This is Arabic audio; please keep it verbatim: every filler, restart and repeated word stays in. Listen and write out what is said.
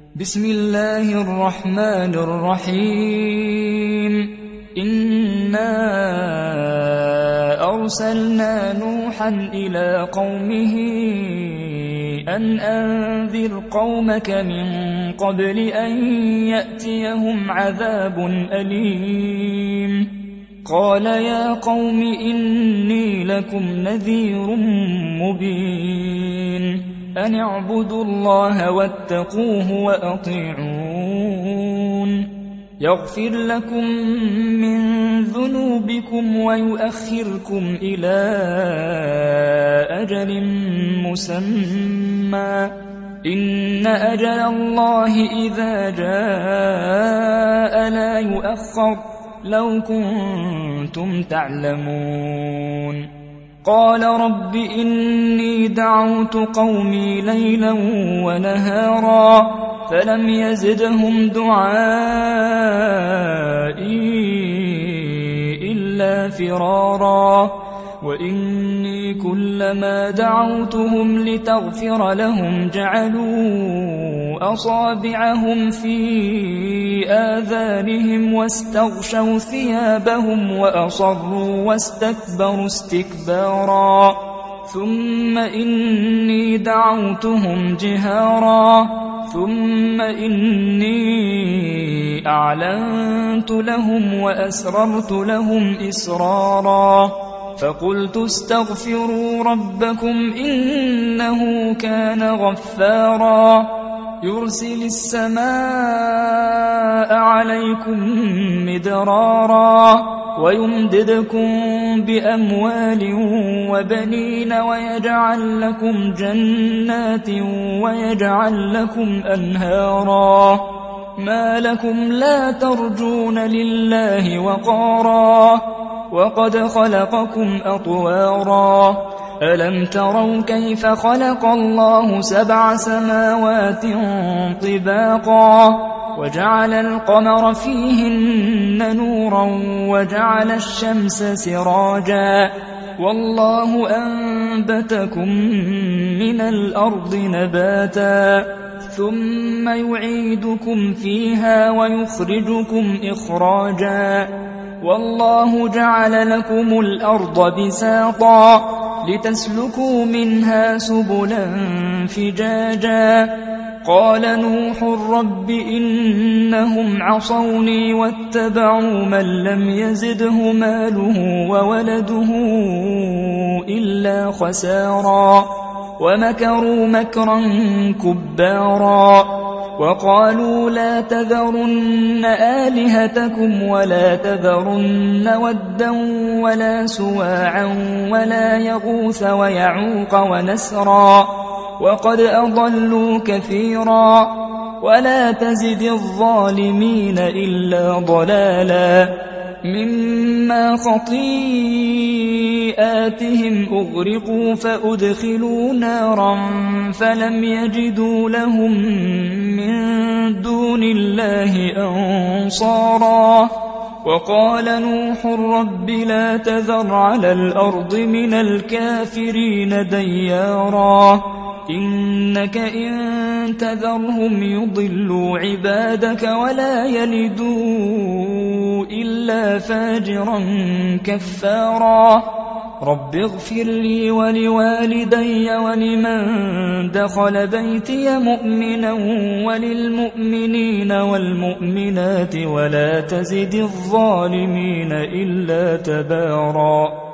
بسم الله الرحمن الرحيم. إنا أرسلنا نوحا إلى قومه أن أنذر قومك من قبل أن يأتيهم عذاب أليم. قال يا قوم إني لكم نذير مبين أن اعبدوا الله واتقوه وأطيعون يغفر لكم من ذنوبكم ويؤخركم إلى أجل مسمى إن أجل الله إذا جاء لا يؤخر لو كنتم تعلمون. قال رب إني دعوت قومي ليلا ونهارا فلم يزدهم دعائي إلا فرارا وإني كلما دعوتهم لتغفر لهم جعلوا أصابعهم في آذانهم واستغشوا ثيابهم وأصروا واستكبروا استكبارا ثم إني دعوتهم جهارا ثم إني أعلنت لهم وأسررت لهم إسرارا فقلت استغفروا ربكم إنه كان غفارا يرسل السماء عليكم مدرارا ويمددكم بأموال وبنين ويجعل لكم جنات ويجعل لكم أنهارا ما لكم لا ترجون لله وقارا وقد خلقكم أطوارا ألم تروا كيف خلق الله سبع سماوات طباقا وجعل القمر فيهن نورا وجعل الشمس سراجا والله أنبتكم من الأرض نباتا ثم يعيدكم فيها ويخرجكم إخراجا والله جعل لكم الأرض بساطا لتسلكوا منها سبلا فجاجا قال نوح رب إنهم عصوني واتبعوا من لم يزده ماله وولده إلا خسارا ومكروا مكرا كبارا وقالوا لا تذرن آلهتكم ولا تذرن ودا ولا سواعا ولا يغوث ويعوق ونسرا وقد أضلوا كثيرا ولا تزد الظالمين إلا ضلالا مما خطيئاتهم أغرقوا فأدخلوا نارا فلم يجدوا لهم من دون الله أنصارا وقال نوح رب لا تذر على الأرض من الكافرين ديارا إنك إن تذرهم يضلوا عبادك ولا يلدوا إلا فاجرا كفارا رب اغفر لي ولوالدي ولمن دخل بيتي مؤمنا وللمؤمنين والمؤمنات ولا تزد الظالمين إلا تبارا.